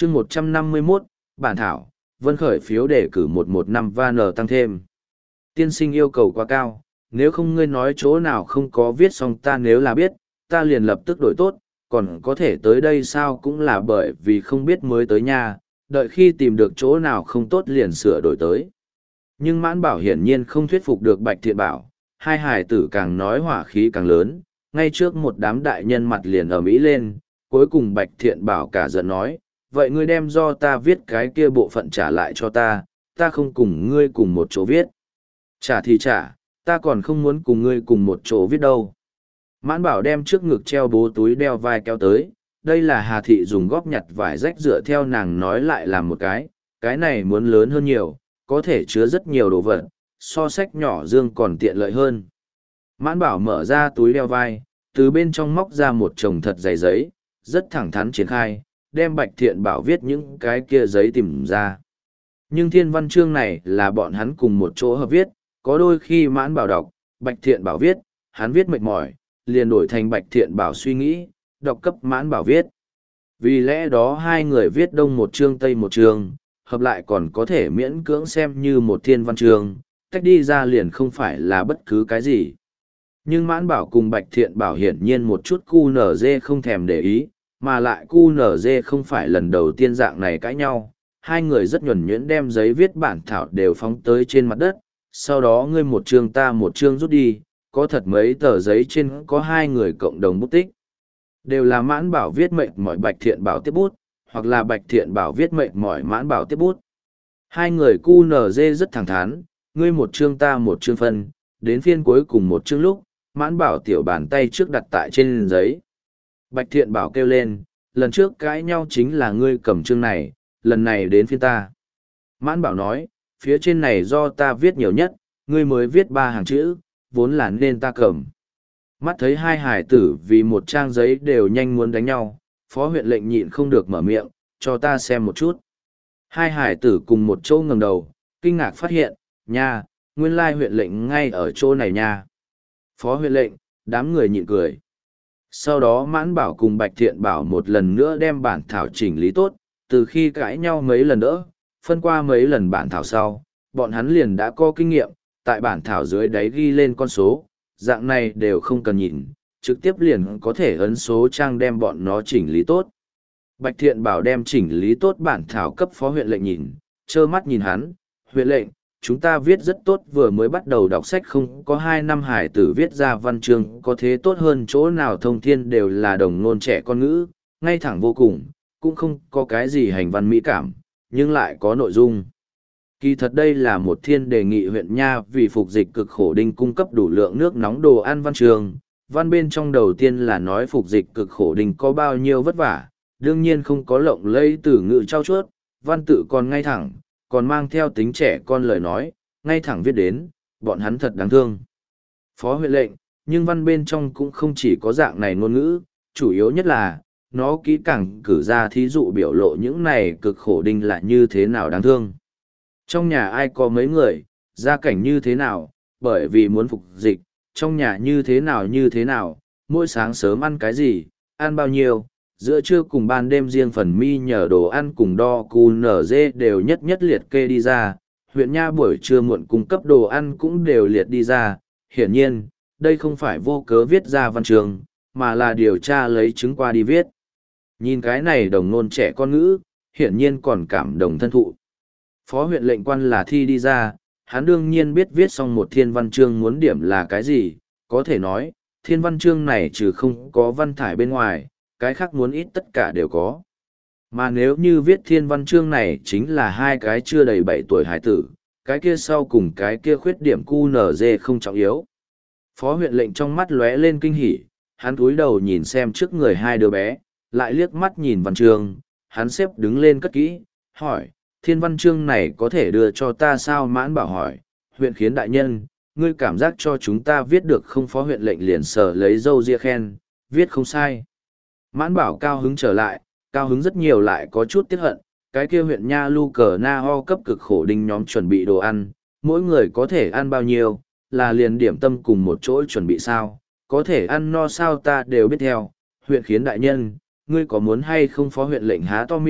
chương 151, bản thảo, Vân khởi phiếu đề cử 115 van tăng thêm. Tiên sinh yêu cầu quá cao, nếu không ngươi nói chỗ nào không có viết xong ta nếu là biết, ta liền lập tức đổi tốt, còn có thể tới đây sao cũng là bởi vì không biết mới tới nhà, đợi khi tìm được chỗ nào không tốt liền sửa đổi tới. Nhưng Mãn Bảo hiển nhiên không thuyết phục được Bạch Thiện Bảo, hai hải tử càng nói hỏa khí càng lớn, ngay trước một đám đại nhân mặt liền ầm ĩ lên, cuối cùng Bạch Thiện Bảo cả giận nói, vậy ngươi đem do ta viết cái kia bộ phận trả lại cho ta không cùng ngươi cùng một chỗ viết. Trả thì trả, ta còn không muốn cùng ngươi cùng một chỗ viết đâu. Mãn Bảo đem trước ngực treo bố túi đeo vai kéo tới, đây là Hà Thị dùng góp nhặt vải rách dựa theo nàng nói lại làm một cái này muốn lớn hơn nhiều, có thể chứa rất nhiều đồ vật, so sách nhỏ dương còn tiện lợi hơn. Mãn Bảo mở ra túi đeo vai, từ bên trong móc ra một chồng thật dày giấy, rất thẳng thắn triển khai, đem Bạch Thiện Bảo viết những cái kia giấy tìm ra. Nhưng thiên văn chương này là bọn hắn cùng một chỗ hợp viết, có đôi khi Mãn Bảo đọc, Bạch Thiện Bảo viết, hắn viết mệt mỏi, liền đổi thành Bạch Thiện Bảo suy nghĩ, đọc cấp Mãn Bảo viết. Vì lẽ đó hai người viết đông một chương tây một chương, hợp lại còn có thể miễn cưỡng xem như một thiên văn chương, tách đi ra liền không phải là bất cứ cái gì. Nhưng Mãn Bảo cùng Bạch Thiện Bảo hiển nhiên một chút QNZ không thèm để ý, mà lại QNZ không phải lần đầu tiên dạng này cãi nhau. Hai người rất nhuần nhuyễn đem giấy viết bản thảo đều phóng tới trên mặt đất, sau đó ngươi một chương ta một chương rút đi, có thật mấy tờ giấy trên có hai người cộng đồng bút tích. Đều là Mãn Bảo viết mệt mỏi Bạch Thiện Bảo tiếp bút, hoặc là Bạch Thiện Bảo viết mệt mỏi Mãn Bảo tiếp bút. Hai người QNZ rất thẳng thắn, ngươi một chương ta một chương phân, đến phiên cuối cùng một chương lúc, Mãn Bảo tiểu bàn tay trước đặt tại trên giấy. Bạch Thiện Bảo kêu lên, lần trước cãi nhau chính là ngươi cầm chương này, lần này đến phiên ta. Mãn Bảo nói, phía trên này do ta viết nhiều nhất, ngươi mới viết 3 hàng chữ, vốn là nên ta cầm. Mắt thấy hai hải tử vì một trang giấy đều nhanh muốn đánh nhau, phó huyện lệnh nhịn không được mở miệng, cho ta xem một chút. Hai hải tử cùng một chỗ ngẩng đầu, kinh ngạc phát hiện, nha, nguyên lai huyện lệnh ngay ở chỗ này nha. Phó huyện lệnh, đám người nhịn cười. Sau đó Mãn Bảo cùng Bạch Thiện Bảo một lần nữa đem bản thảo chỉnh lý tốt, từ khi cãi nhau mấy lần nữa, phân qua mấy lần bản thảo sau, bọn hắn liền đã có kinh nghiệm, tại bản thảo dưới đáy ghi lên con số, dạng này đều không cần nhìn, trực tiếp liền có thể ấn số trang đem bọn nó chỉnh lý tốt. Bạch Thiện Bảo đem chỉnh lý tốt bản thảo cấp phó huyện lệnh nhìn, trơ mắt nhìn hắn, huyện lệnh, chúng ta viết rất tốt vừa mới bắt đầu đọc sách không có 2 năm hải tử viết ra văn chương có thế tốt hơn chỗ nào thông thiên đều là đồng ngôn trẻ con ngữ, ngay thẳng vô cùng, cũng không có cái gì hành văn mỹ cảm, nhưng lại có nội dung. Kỳ thật đây là một thiên đề nghị huyện nha vì phục dịch cực khổ đinh cung cấp đủ lượng nước nóng đồ ăn văn trường. Văn bên trong đầu tiên là nói phục dịch cực khổ đinh có bao nhiêu vất vả, đương nhiên không có lộng lẫy từ ngữ trao chuốt, văn tự còn ngay thẳng, còn mang theo tính trẻ con lời nói, ngay thẳng viết đến, bọn hắn thật đáng thương. Phó huyện lệnh, nhưng văn bên trong cũng không chỉ có dạng này ngôn ngữ, chủ yếu nhất là, nó kỹ càng cử ra thí dụ biểu lộ những này cực khổ đinh là như thế nào đáng thương. Trong nhà ai có mấy người, gia cảnh như thế nào, bởi vì muốn phục dịch, trong nhà như thế nào, mỗi sáng sớm ăn cái gì, ăn bao nhiêu, giữa trưa cùng ban đêm riêng phần mi nhờ đồ ăn cùng đo QNZ đều nhất nhất liệt kê đi ra, huyện nha buổi trưa muộn cung cấp đồ ăn cũng đều liệt đi ra, hiển nhiên, đây không phải vô cớ viết ra văn trường, mà là điều tra lấy chứng qua đi viết. Nhìn cái này đồng nôn trẻ con ngữ, hiển nhiên còn cảm động thân thụ. Phó huyện lệnh quan là thi đi ra, hắn đương nhiên biết viết xong một thiên văn chương muốn điểm là cái gì, có thể nói, thiên văn chương này trừ không có văn thải bên ngoài, cái khác muốn ít tất cả đều có. Mà nếu như viết thiên văn chương này chính là hai cái chưa đầy 7 tuổi hải tử, cái kia sau cùng cái kia khuyết điểm QNZ không trọng yếu. Phó huyện lệnh trong mắt lóe lên kinh hỉ, hắn cúi đầu nhìn xem trước người hai đứa bé, lại liếc mắt nhìn văn chương, hắn xếp đứng lên cất kỹ, hỏi, thiên văn chương này có thể đưa cho ta sao? Mãn Bảo hỏi, huyện khiến đại nhân, ngươi cảm giác cho chúng ta viết được không? Phó huyện lệnh liền sờ lấy râu ria khen, viết không sai. Mãn Bảo cao hứng trở lại, cao hứng rất nhiều lại có chút tiếc hận, cái kia huyện nha lu cờ na ho cấp cực khổ đinh nhóm chuẩn bị đồ ăn, mỗi người có thể ăn bao nhiêu, là liền điểm tâm cùng một chỗ chuẩn bị sao, có thể ăn no sao ta đều biết theo, huyện khiến đại nhân, ngươi có muốn hay không? Phó huyện lệnh há to miệng,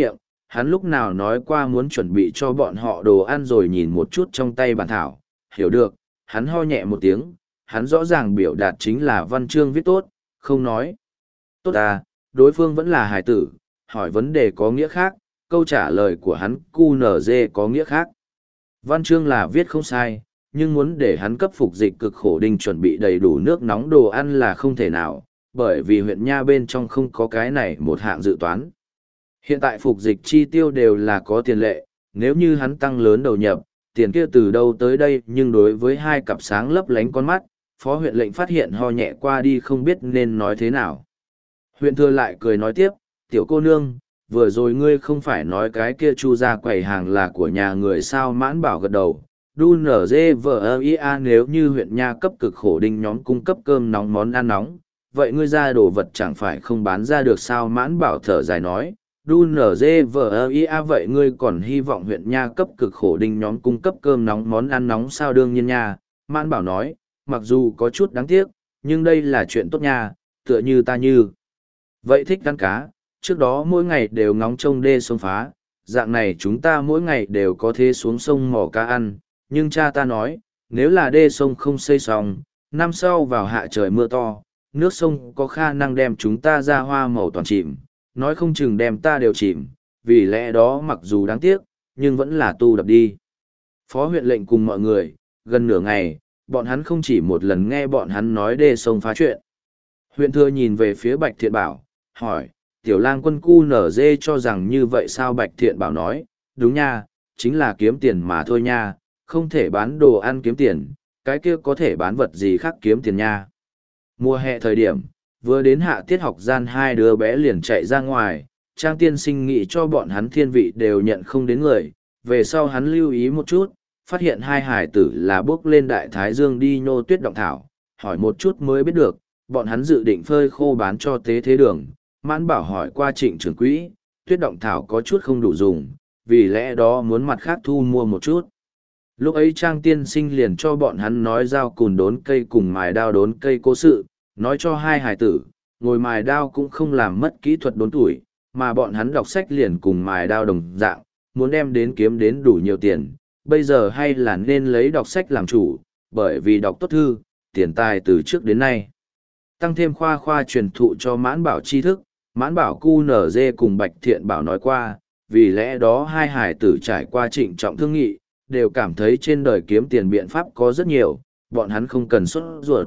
hắn lúc nào nói qua muốn chuẩn bị cho bọn họ đồ ăn rồi nhìn một chút trong tay bản thảo, hiểu được, hắn ho nhẹ một tiếng, hắn rõ ràng biểu đạt chính là văn chương viết tốt, không nói. Tốt à, đối phương vẫn là hài tử, hỏi vấn đề có nghĩa khác, câu trả lời của hắn QNZ có nghĩa khác. Văn chương là viết không sai, nhưng muốn để hắn cấp phục dịch cực khổ đinh chuẩn bị đầy đủ nước nóng đồ ăn là không thể nào, bởi vì huyện Nha bên trong không có cái này một hạng dự toán. Hiện tại phục dịch chi tiêu đều là có tiền lệ, nếu như hắn tăng lớn đầu nhập, tiền kia từ đâu tới đây, nhưng đối với hai cặp sáng lấp lánh con mắt, phó huyện lệnh phát hiện ho nhẹ qua đi không biết nên nói thế nào. Huyện thừa lại cười nói tiếp, tiểu cô nương, vừa rồi ngươi không phải nói cái kia chu ra quầy hàng là của nhà người sao? Mãn Bảo gật đầu. Đu nở dê vờ ia, nếu như huyện Nha cấp cực khổ đinh nhóm cung cấp cơm nóng món ăn nóng, vậy ngươi ra đồ vật chẳng phải không bán ra được sao? Mãn Bảo thở dài nói, đu nở dê vờ ia, vậy ngươi còn hy vọng huyện Nha cấp cực khổ đinh nhóm cung cấp cơm nóng món ăn nóng sao? Đương nhiên nha. Mãn Bảo nói, mặc dù có chút đáng tiếc, nhưng đây là chuyện tốt nha, tựa như ta như vậy thích ăn cá, trước đó mỗi ngày đều ngóng trông đê sông phá, dạng này chúng ta mỗi ngày đều có thể xuống sông mò cá ăn, nhưng cha ta nói, nếu là đê sông không xây xong, năm sau vào hạ trời mưa to, nước sông có khả năng đem chúng ta ra hoa màu toàn chìm, nói không chừng đem ta đều chìm, vì lẽ đó mặc dù đáng tiếc, nhưng vẫn là tu đập đi. Phó huyện lệnh cùng mọi người, gần nửa ngày, bọn hắn không chỉ một lần nghe bọn hắn nói đê sông phá chuyện. Huyện thừa nhìn về phía Bạch Thiện Bảo, hỏi, tiểu lang quân cu nở dê cho rằng như vậy sao? Bạch Thiện Bảo nói, đúng nha, chính là kiếm tiền mà thôi nha, không thể bán đồ ăn kiếm tiền, cái kia có thể bán vật gì khác kiếm tiền nha. Mùa hè thời điểm, vừa đến hạ tiết học gian, hai đứa bé liền chạy ra ngoài, Trang tiên sinh nghĩ cho bọn hắn thiên vị đều nhận không đến người, về sau hắn lưu ý một chút, phát hiện hai hải tử là bước lên đại thái dương đi nhô tuyết động thảo, hỏi một chút mới biết được, bọn hắn dự định phơi khô bán cho tế thế đường. Mãn Bảo hỏi qua Trịnh trưởng quỹ, tuyết động thảo có chút không đủ dùng, vì lẽ đó muốn mặt khác thu mua một chút. Lúc ấy Trang tiên sinh liền cho bọn hắn nói dao cùn đốn cây cùng mài đao đốn cây cố sự, nói cho hai hải tử, ngồi mài đao cũng không làm mất kỹ thuật đốn tuổi, mà bọn hắn đọc sách liền cùng mài đao đồng dạng, muốn đem đến kiếm đến đủ nhiều tiền, bây giờ hay là nên lấy đọc sách làm chủ, bởi vì đọc tốt thư, tiền tài từ trước đến nay. Tăng thêm khoa truyền thụ cho Mãn Bảo tri thức, Mãn Bảo QNZ cùng Bạch Thiện Bảo nói qua, vì lẽ đó hai hải tử trải qua trịnh trọng thương nghị, đều cảm thấy trên đời kiếm tiền biện pháp có rất nhiều, bọn hắn không cần xuất ruột.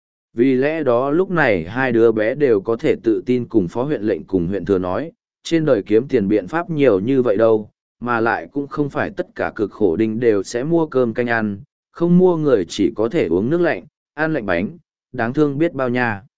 Vì lẽ đó lúc này hai đứa bé đều có thể tự tin cùng phó huyện lệnh cùng huyện thừa nói, trên đời kiếm tiền biện pháp nhiều như vậy đâu, mà lại cũng không phải tất cả cực khổ đinh đều sẽ mua cơm canh ăn, không mua người chỉ có thể uống nước lạnh, ăn lạnh bánh, đáng thương biết bao nha.